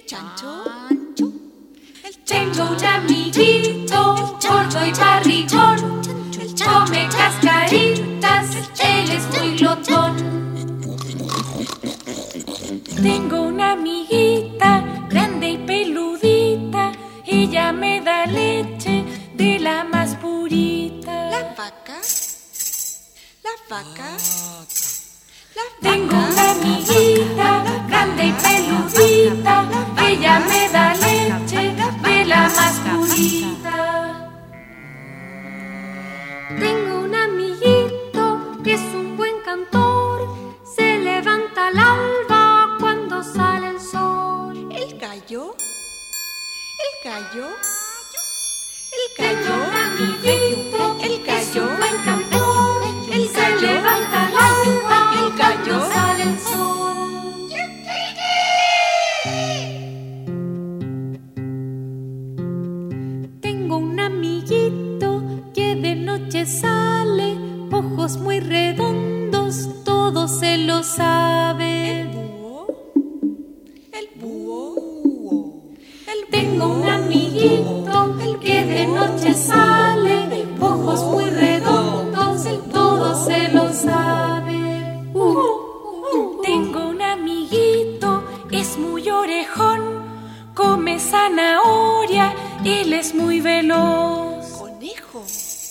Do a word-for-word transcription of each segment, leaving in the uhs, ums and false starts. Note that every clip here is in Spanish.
chancho. Tengo un amiguito gordo y barrigón, come cascaritas, él es muy glotón. Tengo una amiguita grande y peludita, ella me da leche de la más purita. La vaca, la vaca, la vaca. Tengo una amiguita grande y peludita, ella me da leche de la más purita. Tengo un amiguito que es un buen cantor, se levanta al alba cuando sale el sol. El gallo, el gallo, el Tengo gallo, un amiguito el que es gallo, un buen cantor, el se gallo, levanta al alba el gallo. cuando sale el sol. Tengo un amiguito que de noche sale, ojos muy redondos, todo se lo sabe. búho, el búho, el Tengo un amiguito que de noche sale, ojos muy redondos, todo se lo sabe. Uh, uh, Tengo un amiguito, es muy orejón, come zanahoria, él es muy veloz. conejo,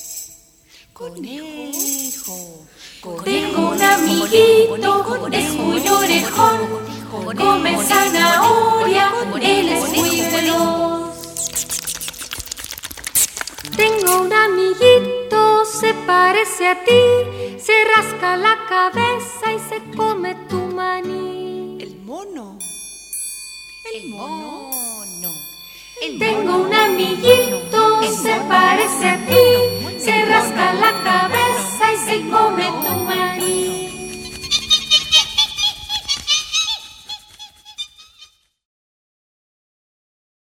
conejo, Tengo un amiguito, es muy orejón, come zanahoria, él es muy veloz. Tengo un amiguito, se parece a ti, se rasca la cabeza y se come tu maní. el mono, el mono, el Tengo un amiguito, se parece a ti, se rasca la cabeza y se come tu